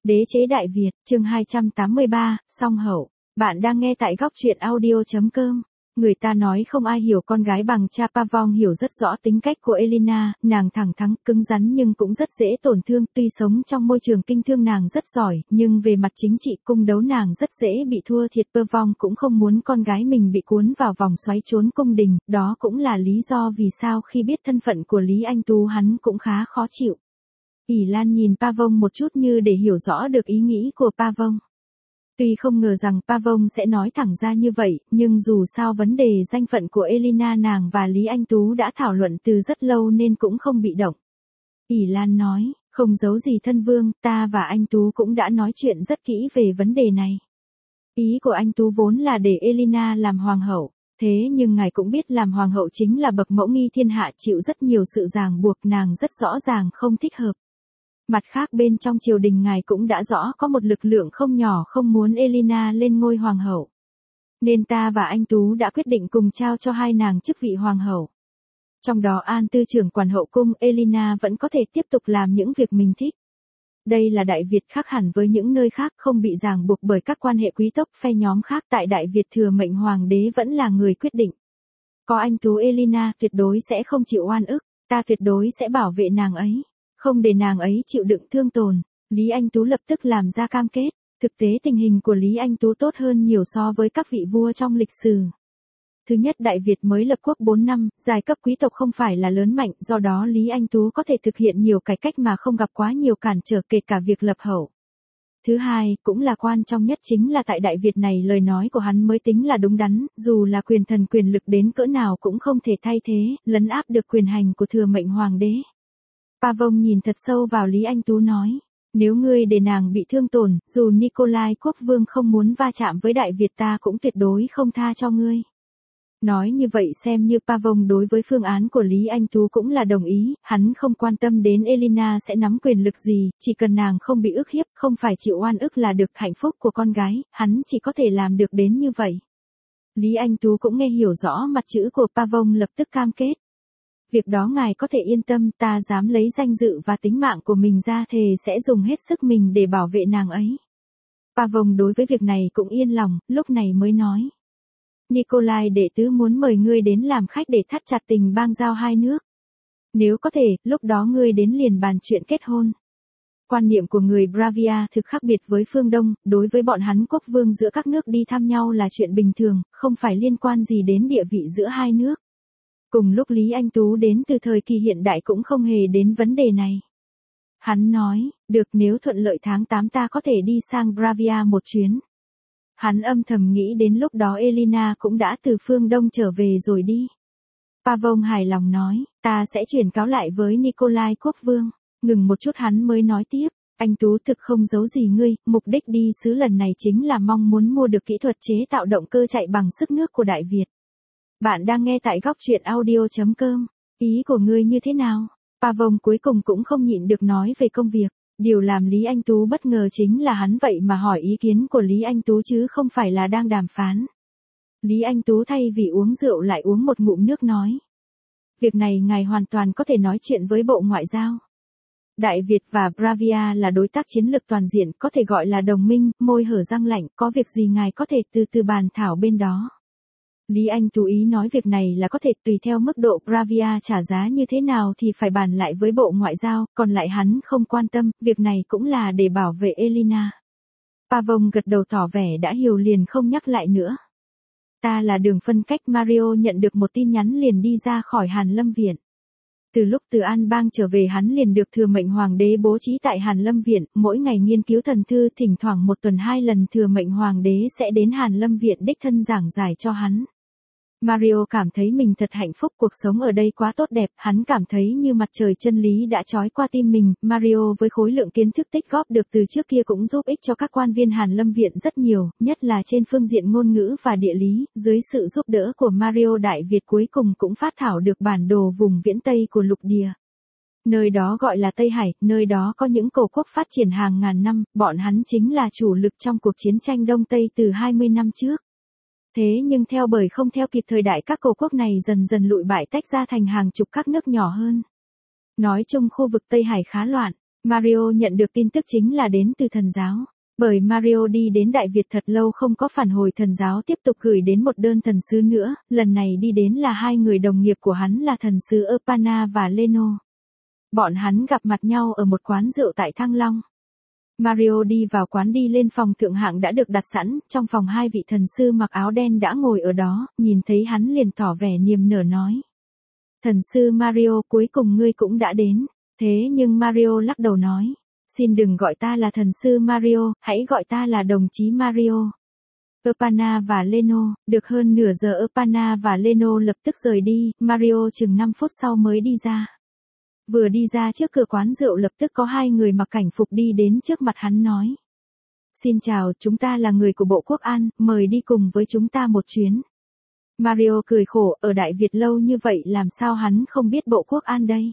Đế chế Đại Việt, chương 283, song hậu. Bạn đang nghe tại góc truyện audio.com. Người ta nói không ai hiểu con gái bằng cha. Pavong hiểu rất rõ tính cách của Elena, nàng thẳng thắn, cứng rắn nhưng cũng rất dễ tổn thương. Tuy sống trong môi trường kinh thương nàng rất giỏi, nhưng về mặt chính trị cung đấu nàng rất dễ bị thua thiệt. Pavong cũng không muốn con gái mình bị cuốn vào vòng xoáy trốn cung đình, đó cũng là lý do vì sao khi biết thân phận của Lý Anh Tú hắn cũng khá khó chịu. ỷ Lan nhìn Pavong một chút như để hiểu rõ được ý nghĩ của Pavong. Tuy không ngờ rằng Pavong sẽ nói thẳng ra như vậy, nhưng dù sao vấn đề danh phận của Elena nàng và Lý Anh Tú đã thảo luận từ rất lâu nên cũng không bị động. ỷ Lan nói, không giấu gì thân vương, ta và anh Tú cũng đã nói chuyện rất kỹ về vấn đề này. Ý của anh Tú vốn là để Elena làm hoàng hậu. Thế nhưng ngài cũng biết làm hoàng hậu chính là bậc mẫu nghi thiên hạ, chịu rất nhiều sự ràng buộc, nàng rất rõ ràng không thích hợp. Mặt khác bên trong triều đình ngài cũng đã rõ có một lực lượng không nhỏ không muốn Elena lên ngôi hoàng hậu. Nên ta và anh Tú đã quyết định cùng trao cho hai nàng chức vị hoàng hậu. Trong đó An tư trưởng quản hậu cung, Elena vẫn có thể tiếp tục làm những việc mình thích. Đây là Đại Việt khác hẳn với những nơi khác, không bị ràng buộc bởi các quan hệ quý tộc phe nhóm khác. Tại Đại Việt thừa mệnh hoàng đế vẫn là người quyết định. Có anh Tú Elena tuyệt đối sẽ không chịu oan ức, ta tuyệt đối sẽ bảo vệ nàng ấy. Không để nàng ấy chịu đựng thương tổn. Lý Anh Tú lập tức làm ra cam kết. Thực tế tình hình của Lý Anh Tú tốt hơn nhiều so với các vị vua trong lịch sử. Thứ nhất, Đại Việt mới lập quốc 4 năm, giai cấp quý tộc không phải là lớn mạnh, do đó Lý Anh Tú có thể thực hiện nhiều cải cách mà không gặp quá nhiều cản trở, kể cả việc lập hậu. Thứ hai, cũng là quan trọng nhất, chính là tại Đại Việt này lời nói của hắn mới tính là đúng đắn, dù là quyền thần quyền lực đến cỡ nào cũng không thể thay thế, lấn áp được quyền hành của thừa mệnh hoàng đế. Pavong nhìn thật sâu vào Lý Anh Tú nói, nếu ngươi để nàng bị thương tổn, dù Nikolai quốc vương không muốn va chạm với Đại Việt ta cũng tuyệt đối không tha cho ngươi. Nói như vậy xem như Pavong đối với phương án của Lý Anh Tú cũng là đồng ý, hắn không quan tâm đến Elena sẽ nắm quyền lực gì, chỉ cần nàng không bị ức hiếp, không phải chịu oan ức là được. Hạnh phúc của con gái, hắn chỉ có thể làm được đến như vậy. Lý Anh Tú cũng nghe hiểu rõ mặt chữ của Pavong, lập tức cam kết. Việc đó ngài có thể yên tâm, ta dám lấy danh dự và tính mạng của mình ra thề sẽ dùng hết sức mình để bảo vệ nàng ấy. Pavong đối với việc này cũng yên lòng, lúc này mới nói. Nikolai đệ tứ muốn mời ngươi đến làm khách để thắt chặt tình bang giao hai nước. Nếu có thể, lúc đó ngươi đến liền bàn chuyện kết hôn. Quan niệm của người Bravia thực khác biệt với phương Đông, đối với bọn hắn quốc vương giữa các nước đi thăm nhau là chuyện bình thường, không phải liên quan gì đến địa vị giữa hai nước. Cùng lúc Lý Anh Tú đến từ thời kỳ hiện đại cũng không hề đến vấn đề này. Hắn nói, được, nếu thuận lợi tháng 8 ta có thể đi sang Bravia một chuyến. Hắn âm thầm nghĩ đến lúc đó Elena cũng đã từ phương Đông trở về rồi đi. Pavong hài lòng nói, ta sẽ chuyển cáo lại với Nikolai quốc vương. Ngừng một chút hắn mới nói tiếp, anh Tú thực không giấu gì ngươi, mục đích đi sứ lần này chính là mong muốn mua được kỹ thuật chế tạo động cơ chạy bằng sức nước của Đại Việt. Bạn đang nghe tại góc truyện audio.com. Ý của ngươi như thế nào? Pavong cuối cùng cũng không nhịn được nói về công việc. Điều làm Lý Anh Tú bất ngờ chính là hắn vậy mà hỏi ý kiến của Lý Anh Tú chứ không phải là đang đàm phán. Lý Anh Tú thay vì uống rượu lại uống một ngụm nước nói. Việc này ngài hoàn toàn có thể nói chuyện với Bộ Ngoại giao. Đại Việt và Bravia là đối tác chiến lược toàn diện, có thể gọi là đồng minh, môi hở răng lạnh, có việc gì ngài có thể từ từ bàn thảo bên đó. Lý Anh Tú ý nói việc này là có thể tùy theo mức độ Bravia trả giá như thế nào thì phải bàn lại với Bộ Ngoại giao, còn lại hắn không quan tâm, việc này cũng là để bảo vệ Elena. Pavong gật đầu tỏ vẻ đã hiểu liền không nhắc lại nữa. Ta là Đường phân cách. Mario nhận được một tin nhắn liền đi ra khỏi Hàn Lâm Viện. Từ lúc từ An Bang trở về hắn liền được thừa mệnh hoàng đế bố trí tại Hàn Lâm Viện, mỗi ngày nghiên cứu thần thư, thỉnh thoảng một tuần 2 lần thừa mệnh hoàng đế sẽ đến Hàn Lâm Viện đích thân giảng giải cho hắn. Mario cảm thấy mình thật hạnh phúc, cuộc sống ở đây quá tốt đẹp, hắn cảm thấy như mặt trời chân lý đã trói qua tim mình. Mario với khối lượng kiến thức tích góp được từ trước kia cũng giúp ích cho các quan viên Hàn Lâm Viện rất nhiều, nhất là trên phương diện ngôn ngữ và địa lý, dưới sự giúp đỡ của Mario Đại Việt cuối cùng cũng phát thảo được bản đồ vùng viễn Tây của lục địa. Nơi đó gọi là Tây Hải, nơi đó có những cổ quốc phát triển hàng ngàn năm, bọn hắn chính là chủ lực trong cuộc chiến tranh Đông Tây từ 20 năm trước. Thế nhưng bởi không theo kịp thời đại, các cổ quốc này dần dần lụi bại tách ra thành hàng chục các nước nhỏ hơn. Nói chung khu vực Tây Hải khá loạn, Mario nhận được tin tức chính là đến từ thần giáo. Bởi Mario đi đến Đại Việt thật lâu không có phản hồi, thần giáo tiếp tục gửi đến một đơn thần sứ nữa, lần này đi đến là hai người đồng nghiệp của hắn là thần sứ Epana và Leno. Bọn hắn gặp mặt nhau ở một quán rượu tại Thăng Long. Mario đi vào quán, đi lên phòng thượng hạng đã được đặt sẵn, trong phòng hai vị thần sư mặc áo đen đã ngồi ở đó, nhìn thấy hắn liền tỏ vẻ niềm nở nói. Thần sư Mario, cuối cùng ngươi cũng đã đến. Thế nhưng Mario lắc đầu nói. Xin đừng gọi ta là thần sư Mario, hãy gọi ta là đồng chí Mario. Epana và Leno, được hơn nửa giờ Epana và Leno lập tức rời đi, Mario chừng 5 phút sau mới đi ra. Vừa đi ra trước cửa quán rượu lập tức có hai người mặc cảnh phục đi đến trước mặt hắn nói. Xin chào, chúng ta là người của Bộ Quốc an, mời đi cùng với chúng ta một chuyến. Mario cười khổ, ở Đại Việt lâu như vậy làm sao hắn không biết Bộ Quốc an đây.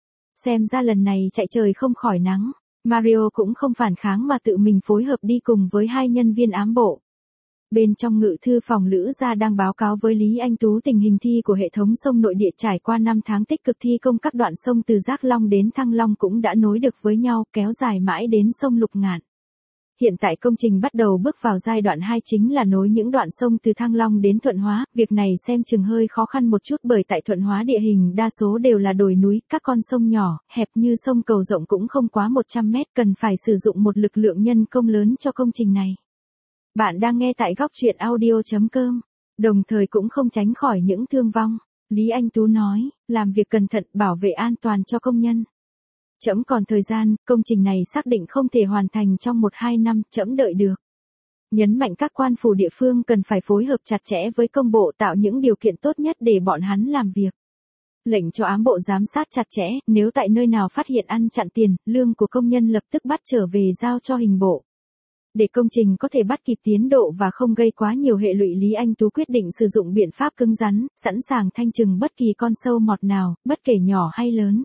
Xem ra lần này chạy trời không khỏi nắng. Mario cũng không phản kháng mà tự mình phối hợp đi cùng với hai nhân viên ám bộ. Bên trong ngự thư phòng, Lữ Gia đang báo cáo với Lý Anh Tú tình hình thi của hệ thống sông nội địa trải qua 5 tháng tích cực thi công, các đoạn sông từ Giác Long đến Thăng Long cũng đã nối được với nhau, kéo dài mãi đến sông Lục Ngạn. Hiện tại công trình bắt đầu bước vào giai đoạn 2, chính là nối những đoạn sông từ Thăng Long đến Thuận Hóa, việc này xem chừng hơi khó khăn một chút bởi tại Thuận Hóa địa hình đa số đều là đồi núi, các con sông nhỏ, hẹp như sông Cầu rộng cũng không quá 100 mét, cần phải sử dụng một lực lượng nhân công lớn cho công trình này. Bạn đang nghe tại góc truyện audio.com, đồng thời cũng không tránh khỏi những thương vong. Lý Anh Tú nói, làm việc cẩn thận, bảo vệ an toàn cho công nhân. Trẫm còn thời gian, công trình này xác định không thể hoàn thành trong 1-2 năm, trẫm đợi được. Nhấn mạnh các quan phủ địa phương cần phải phối hợp chặt chẽ với công bộ, tạo những điều kiện tốt nhất để bọn hắn làm việc. Lệnh cho ám bộ giám sát chặt chẽ, nếu tại nơi nào phát hiện ăn chặn tiền, lương của công nhân lập tức bắt trở về giao cho hình bộ. Để công trình có thể bắt kịp tiến độ và không gây quá nhiều hệ lụy, Lý Anh Tú quyết định sử dụng biện pháp cứng rắn, sẵn sàng thanh trừng bất kỳ con sâu mọt nào, bất kể nhỏ hay lớn.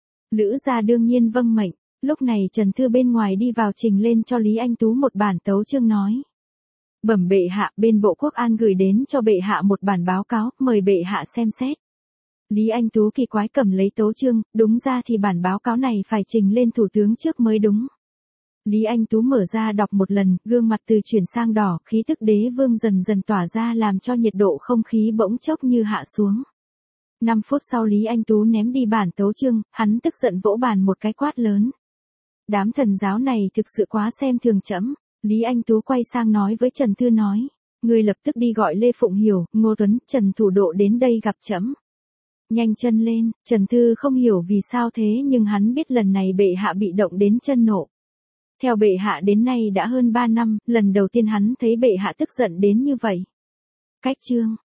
Lữ Gia đương nhiên vâng mệnh. Lúc này Trần Thư bên ngoài đi vào trình lên cho Lý Anh Tú một bản tấu chương nói. Bẩm bệ hạ, bên Bộ Quốc an gửi đến cho bệ hạ một bản báo cáo, mời bệ hạ xem xét. Lý Anh Tú kỳ quái cầm lấy tấu chương, đúng ra thì bản báo cáo này phải trình lên thủ tướng trước mới đúng. Lý Anh Tú mở ra đọc một lần, gương mặt từ chuyển sang đỏ, khí tức đế vương dần dần tỏa ra làm cho nhiệt độ không khí bỗng chốc như hạ xuống. 5 phút sau Lý Anh Tú ném đi bản tấu chương, hắn tức giận vỗ bàn một cái quát lớn. Đám thần giáo này thực sự quá xem thường trẫm. Lý Anh Tú quay sang nói với Trần Thư nói. Ngươi lập tức đi gọi Lê Phụng Hiểu, Ngô Tuấn, Trần Thủ Độ đến đây gặp trẫm. Nhanh chân lên, Trần Thư không hiểu vì sao thế nhưng hắn biết lần này bệ hạ bị động đến chân nộ. Theo bệ hạ đến nay đã hơn 3 năm, lần đầu tiên hắn thấy bệ hạ tức giận đến như vậy. Cách chương